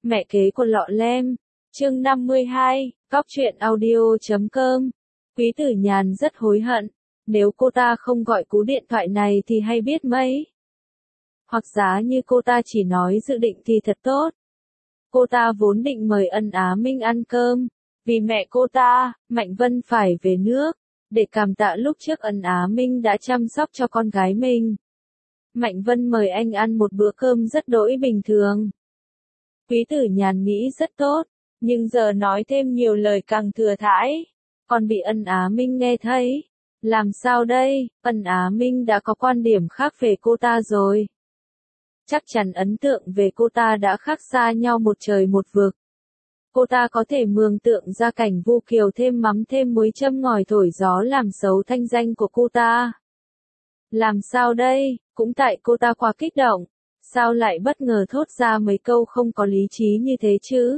Mẹ kế của Lọ Lem, chương 52, Cóc truyện audio.com. Quý Tử Nhàn rất hối hận, nếu cô ta không gọi cú điện thoại này thì hay biết mấy. Hoặc giá như cô ta chỉ nói dự định thì thật tốt. Cô ta vốn định mời Ân Á Minh ăn cơm, vì mẹ cô ta, Mạnh Vân phải về nước, để cảm tạ lúc trước Ân Á Minh đã chăm sóc cho con gái mình. Mạnh Vân mời anh ăn một bữa cơm rất đỗi bình thường. Quý Tử Nhàn nghĩ rất tốt, nhưng giờ nói thêm nhiều lời càng thừa thãi, còn bị Ân Á Minh nghe thấy. Làm sao đây, Ân Á Minh đã có quan điểm khác về cô ta rồi. Chắc chắn ấn tượng về cô ta đã khác xa nhau một trời một vực. Cô ta có thể mường tượng ra cảnh Vu Kiều thêm mắm thêm muối châm ngòi thổi gió làm xấu thanh danh của cô ta. Làm sao đây, cũng tại cô ta quá kích động, sao lại bất ngờ thốt ra mấy câu không có lý trí như thế chứ?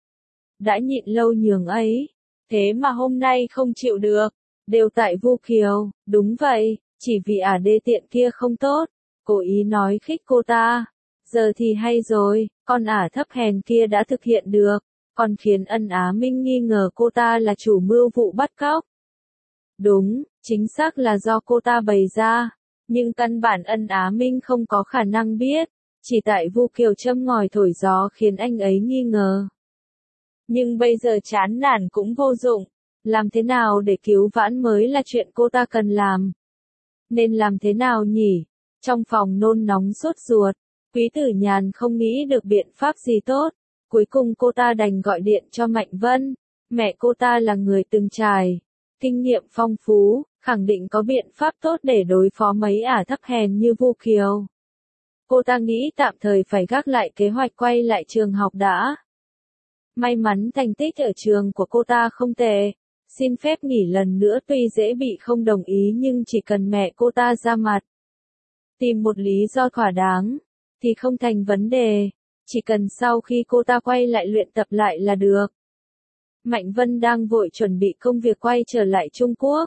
Đã nhịn lâu nhường ấy, thế mà hôm nay không chịu được, đều tại Vu Kiều, đúng vậy, chỉ vì đê tiện kia không tốt, cố ý nói khích cô ta. Giờ thì hay rồi, con thấp hèn kia đã thực hiện được, còn khiến Ân Á Minh nghi ngờ cô ta là chủ mưu vụ bắt cóc. Đúng, chính xác là do cô ta bày ra, nhưng căn bản Ân Á Minh không có khả năng biết, chỉ tại Vu Kiều châm ngòi thổi gió khiến anh ấy nghi ngờ. Nhưng bây giờ chán nản cũng vô dụng, làm thế nào để cứu vãn mới là chuyện cô ta cần làm. Nên làm thế nào nhỉ? Trong phòng nôn nóng sốt ruột, Quý Tử Nhàn không nghĩ được biện pháp gì tốt, cuối cùng cô ta đành gọi điện cho Mạnh Vân. Mẹ cô ta là người từng trải, kinh nghiệm phong phú, khẳng định có biện pháp tốt để đối phó mấy thấp hèn như Vu Kiều. Cô ta nghĩ tạm thời phải gác lại kế hoạch quay lại trường học đã. May mắn thành tích ở trường của cô ta không tệ, xin phép nghỉ lần nữa tuy dễ bị không đồng ý nhưng chỉ cần mẹ cô ta ra mặt, tìm một lý do thỏa đáng, thì không thành vấn đề, chỉ cần sau khi cô ta quay lại luyện tập lại là được. Mạnh Vân đang vội chuẩn bị công việc quay trở lại Trung Quốc.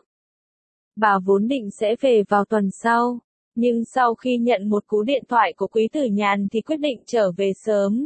Bà vốn định sẽ về vào tuần sau, nhưng sau khi nhận một cú điện thoại của Quý Tử Nhàn thì quyết định trở về sớm.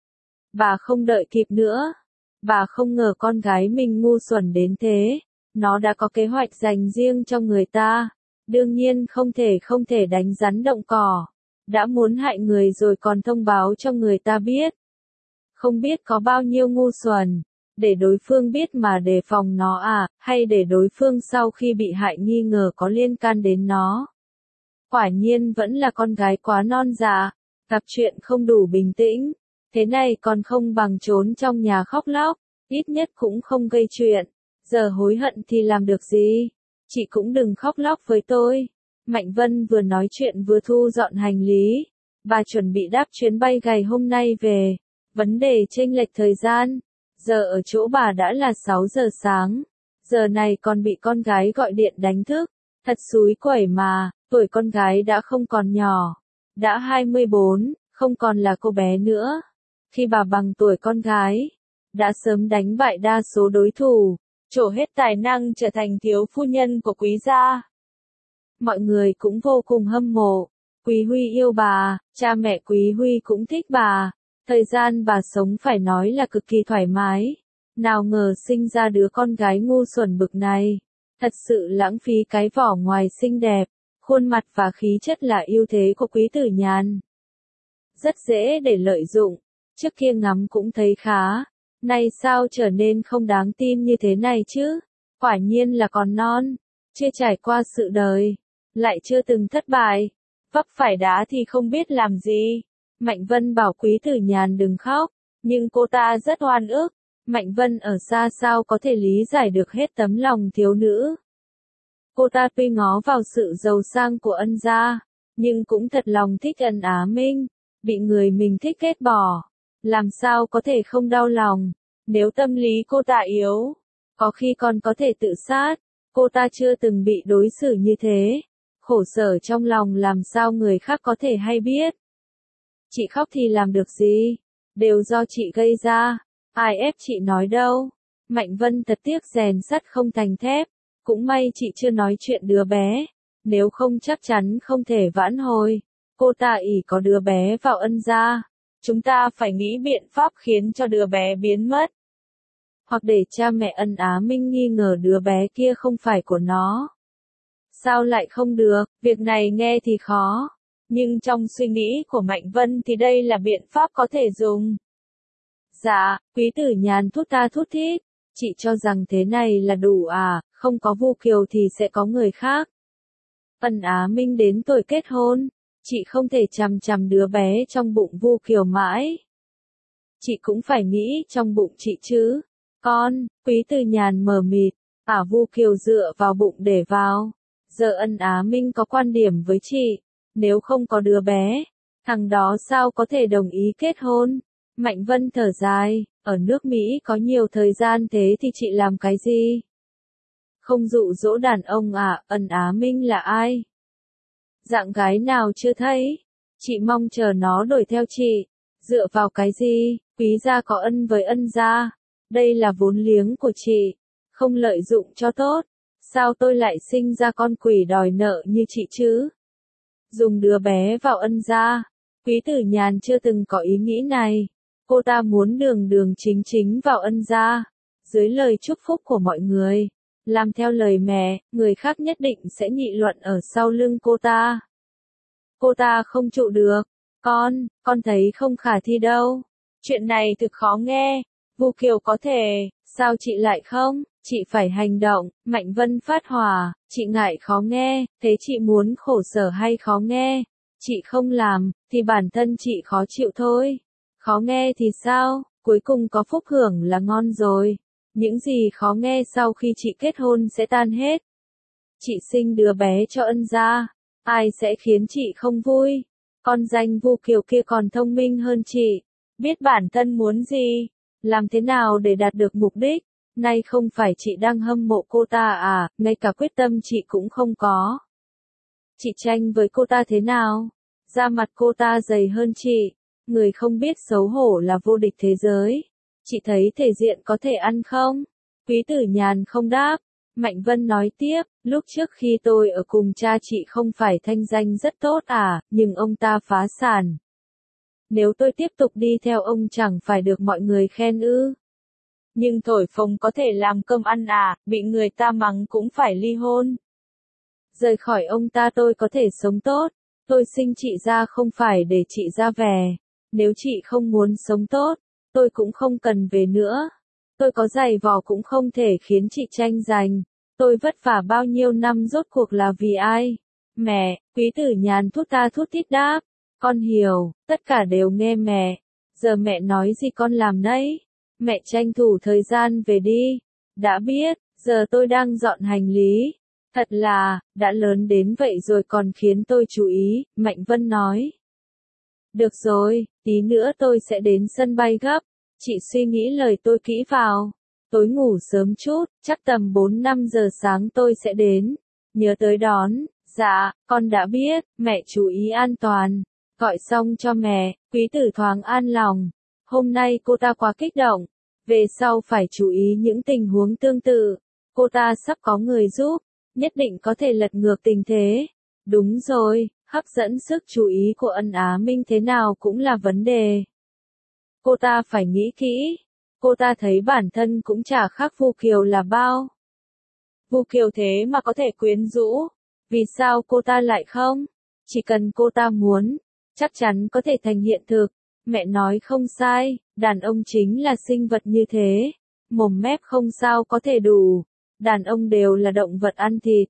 Bà không đợi kịp nữa. Bà không ngờ con gái mình ngu xuẩn đến thế, nó đã có kế hoạch dành riêng cho người ta. Đương nhiên không thể đánh rắn động cỏ. Đã muốn hại người rồi còn thông báo cho người ta biết. Không biết có bao nhiêu ngu xuẩn, để đối phương biết mà đề phòng nó hay để đối phương sau khi bị hại nghi ngờ có liên can đến nó. Quả nhiên vẫn là con gái quá non dạ, gặp chuyện không đủ bình tĩnh, thế này còn không bằng trốn trong nhà khóc lóc, ít nhất cũng không gây chuyện, giờ hối hận thì làm được gì, chị cũng đừng khóc lóc với tôi. Mạnh Vân vừa nói chuyện vừa thu dọn hành lý, bà chuẩn bị đáp chuyến bay ngày hôm nay về, vấn đề chênh lệch thời gian, giờ ở chỗ bà đã là 6 giờ sáng, giờ này còn bị con gái gọi điện đánh thức, thật xúi quẩy mà, tuổi con gái đã không còn nhỏ, đã 24, không còn là cô bé nữa, khi bà bằng tuổi con gái, đã sớm đánh bại đa số đối thủ, trổ hết tài năng trở thành thiếu phu nhân của Quý gia. Mọi người cũng vô cùng hâm mộ, Quý Huy yêu bà, cha mẹ Quý Huy cũng thích bà, thời gian bà sống phải nói là cực kỳ thoải mái, nào ngờ sinh ra đứa con gái ngu xuẩn bực này, thật sự lãng phí cái vỏ ngoài xinh đẹp, khuôn mặt và khí chất là ưu thế của Quý Tử Nhàn. Rất dễ để lợi dụng, trước kia ngắm cũng thấy khá, nay sao trở nên không đáng tin như thế này chứ, quả nhiên là còn non, chưa trải qua sự đời, lại chưa từng thất bại, vấp phải đá thì không biết làm gì. Mạnh Vân bảo Quý Tử Nhàn đừng khóc, nhưng cô ta rất oan ức, Mạnh Vân ở xa sao có thể lý giải được hết tấm lòng thiếu nữ. Cô ta tuy ngó vào sự giàu sang của Ân gia, nhưng cũng thật lòng thích Ân Á Minh, bị người mình thích ghét bỏ, làm sao có thể không đau lòng, nếu tâm lý cô ta yếu, có khi còn có thể tự sát, cô ta chưa từng bị đối xử như thế, khổ sở trong lòng làm sao người khác có thể hay biết. Chị khóc thì làm được gì, đều do chị gây ra, ai ép chị nói đâu. Mạnh Vân thật tiếc rèn sắt không thành thép, cũng may chị chưa nói chuyện đứa bé, nếu không chắc chắn không thể vãn hồi. Cô ta ỷ có đứa bé vào Ân gia, Chúng ta phải nghĩ biện pháp khiến cho đứa bé biến mất. Hoặc để cha mẹ Ân Á Minh nghi ngờ đứa bé kia không phải của nó. Sao lại không được, việc này nghe thì khó. Nhưng trong suy nghĩ của Mạnh Vân thì đây là biện pháp có thể dùng. Dạ, Quý Tử Nhàn thút tha thút thít. Chị cho rằng thế này là đủ à, không có Vu Kiều thì sẽ có người khác. Ân Á Minh đến tuổi kết hôn, chị không thể chằm chằm đứa bé trong bụng Vu Kiều mãi. Chị cũng phải nghĩ trong bụng chị chứ. Con, Quý Tử Nhàn mờ mịt, Vu Kiều dựa vào bụng để vào. Giờ Ân Á Minh có quan điểm với chị, nếu không có đứa bé, thằng đó sao có thể đồng ý kết hôn. Mạnh Vân thở dài, ở nước Mỹ có nhiều thời gian thế thì chị làm cái gì? Không dụ dỗ đàn ông à, Ân Á Minh là ai? Dạng gái nào chưa thấy? Chị mong chờ nó đuổi theo chị. Dựa vào cái gì? Quý gia có ân với Ân gia. Đây là vốn liếng của chị. Không lợi dụng cho tốt. Sao tôi lại sinh ra con quỷ đòi nợ như chị chứ? Dùng đứa bé vào Ân gia. Quý Tử Nhàn chưa từng có ý nghĩ này. Cô ta muốn đường đường chính chính vào Ân gia. Dưới lời chúc phúc của mọi người. Làm theo lời mẹ, người khác nhất định sẽ nghị luận ở sau lưng cô ta. Cô ta không trụ được. Con thấy không khả thi đâu. Chuyện này thực khó nghe. Vu Kiều có thể, sao chị lại không? Chị phải hành động. Mạnh Vân phát hỏa, chị ngại khó nghe, thế chị muốn khổ sở hay khó nghe? Chị không làm, thì bản thân chị khó chịu thôi. Khó nghe thì sao, cuối cùng có phúc hưởng là ngon rồi. Những gì khó nghe sau khi chị kết hôn sẽ tan hết. Chị sinh đứa bé cho Ân gia, ai sẽ khiến chị không vui? Con danh Vu Kiều kia còn thông minh hơn chị, biết bản thân muốn gì, làm thế nào để đạt được mục đích. Nay không phải chị đang hâm mộ cô ta à, ngay cả quyết tâm chị cũng không có. Chị tranh với cô ta thế nào? Da mặt cô ta dày hơn chị, người không biết xấu hổ là vô địch thế giới. Chị thấy thể diện có thể ăn không? Quý Tử Nhàn không đáp. Mạnh Vân nói tiếp, lúc trước khi tôi ở cùng cha chị không phải thanh danh rất tốt à, nhưng ông ta phá sản. Nếu tôi tiếp tục đi theo ông chẳng phải được mọi người khen ư? Nhưng thổi phồng có thể làm cơm ăn à, bị người ta mắng cũng phải ly hôn. Rời khỏi ông ta tôi có thể sống tốt, tôi sinh chị ra không phải để chị ra về. Nếu chị không muốn sống tốt, tôi cũng không cần về nữa. Tôi có giày vò cũng không thể khiến chị tranh giành. Tôi vất vả bao nhiêu năm rốt cuộc là vì ai? Mẹ, Quý Tử Nhàn thút tha thút thít đáp. Con hiểu, tất cả đều nghe mẹ. Giờ mẹ nói gì con làm nấy. Mẹ tranh thủ thời gian về đi. Đã biết, giờ tôi đang dọn hành lý. Thật là, đã lớn đến vậy rồi còn khiến tôi chú ý, Mạnh Vân nói. Được rồi, tí nữa tôi sẽ đến sân bay gấp. Chị suy nghĩ lời tôi kỹ vào. Tối ngủ sớm chút, chắc tầm 4-5 giờ sáng tôi sẽ đến. Nhớ tới đón. Dạ, con đã biết, mẹ chú ý an toàn. Gọi xong cho mẹ, Quý Tử thoáng an lòng. Hôm nay cô ta quá kích động. Về sau phải chú ý những tình huống tương tự. Cô ta sắp có người giúp, nhất định có thể lật ngược tình thế. Đúng rồi, hấp dẫn sức chú ý của Ân Á Minh thế nào cũng là vấn đề. Cô ta phải nghĩ kỹ. Cô ta thấy bản thân cũng chả khác Vu Kiều là bao. Vu Kiều thế mà có thể quyến rũ. Vì sao cô ta lại không? Chỉ cần cô ta muốn, chắc chắn có thể thành hiện thực. Mẹ nói không sai, đàn ông chính là sinh vật như thế. Mồm mép không sao có thể đủ. Đàn ông đều là động vật ăn thịt.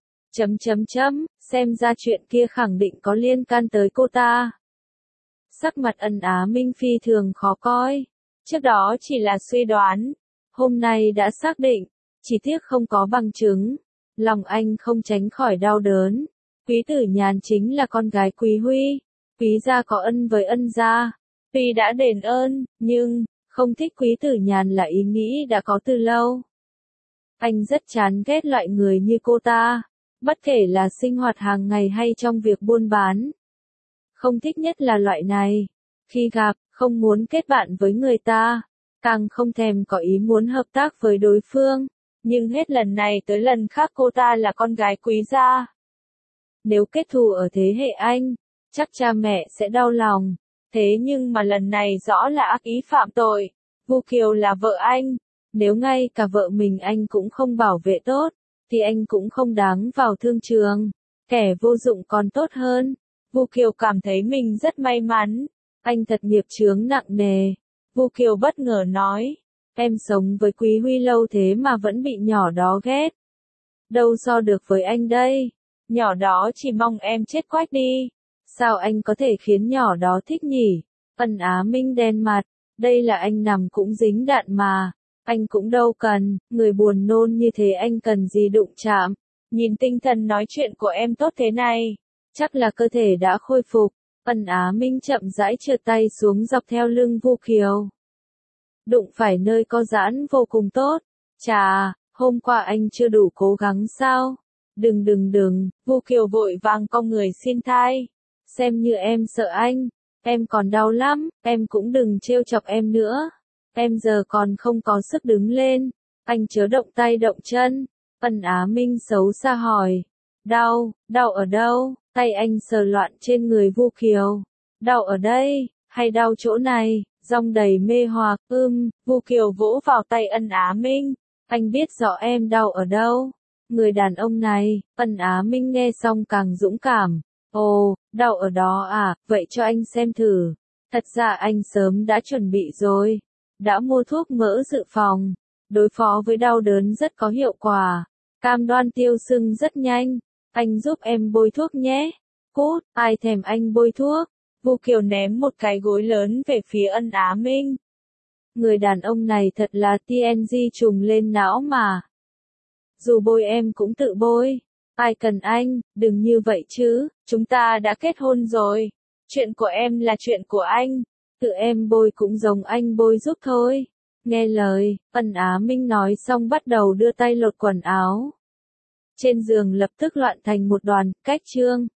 Xem ra chuyện kia khẳng định có liên can tới cô ta. Sắc mặt Ân Á Minh phi thường khó coi. Trước đó chỉ là suy đoán. Hôm nay đã xác định. Chỉ tiếc không có bằng chứng. Lòng anh không tránh khỏi đau đớn. Quý Tử Nhàn chính là con gái Quý Huy. Quý gia có ân với Ân gia. Tuy đã đền ơn, nhưng, không thích Quý Tử Nhàn là ý nghĩ đã có từ lâu. Anh rất chán ghét loại người như cô ta. Bất kể là sinh hoạt hàng ngày hay trong việc buôn bán. Không thích nhất là loại này. Khi gặp, không muốn kết bạn với người ta. Càng không thèm có ý muốn hợp tác với đối phương. Nhưng hết lần này tới lần khác cô ta là con gái Quý gia. Nếu kết thù ở thế hệ anh, chắc cha mẹ sẽ đau lòng. Thế nhưng mà lần này rõ là ác ý phạm tội. Vu Kiều là vợ anh. Nếu ngay cả vợ mình anh cũng không bảo vệ tốt, thì anh cũng không đáng vào thương trường. Kẻ vô dụng còn tốt hơn. Vu Kiều cảm thấy mình rất may mắn. Anh thật nghiệp chướng nặng nề. Vu Kiều bất ngờ nói. Em sống với Quý Huy lâu thế mà vẫn bị nhỏ đó ghét. Đâu so được với anh đây. Nhỏ đó chỉ mong em chết quách đi. Sao anh có thể khiến nhỏ đó thích nhỉ? Ân Á Minh đen mặt. Đây là anh nằm cũng dính đạn mà. Anh cũng đâu cần, người buồn nôn như thế anh cần gì đụng chạm. Nhìn tinh thần nói chuyện của em tốt thế này. Chắc là cơ thể đã khôi phục. Ân Á Minh chậm rãi trượt tay xuống dọc theo lưng Vu Kiều. Đụng phải nơi có giãn vô cùng tốt. Chà, hôm qua anh chưa đủ cố gắng sao? Đừng, Vu Kiều vội vàng cong người xin thai. Xem như em sợ anh. Em còn đau lắm, em cũng đừng trêu chọc em nữa. Em giờ còn không có sức đứng lên. Anh chớ động tay động chân. Ân Á Minh xấu xa hỏi. Đau ở đâu? Tay anh sờ loạn trên người Vu Kiều. Đau ở đây, hay đau chỗ này? Giọng đầy mê hoặc. Vu Kiều vỗ vào tay Ân Á Minh. Anh biết rõ em đau ở đâu. Người đàn ông này, Ân Á Minh nghe xong càng dũng cảm. Ồ, đau ở đó à, vậy cho anh xem thử. Thật ra anh sớm đã chuẩn bị rồi. Đã mua thuốc mỡ dự phòng. Đối phó với đau đớn rất có hiệu quả. Cam đoan tiêu sưng rất nhanh. Anh giúp em bôi thuốc nhé. Cút, ai thèm anh bôi thuốc. Vu Kiều ném một cái gối lớn về phía Ân Á Minh. Người đàn ông này thật là TNG trùng lên não mà. Dù bôi em cũng tự bôi. Ai cần anh, đừng như vậy chứ, chúng ta đã kết hôn rồi. Chuyện của em là chuyện của anh. Tự em bôi cũng giống anh bôi giúp thôi. Nghe lời, Ân Á Minh nói xong bắt đầu đưa tay lột quần áo. Trên giường lập tức loạn thành một đoàn, cách chương.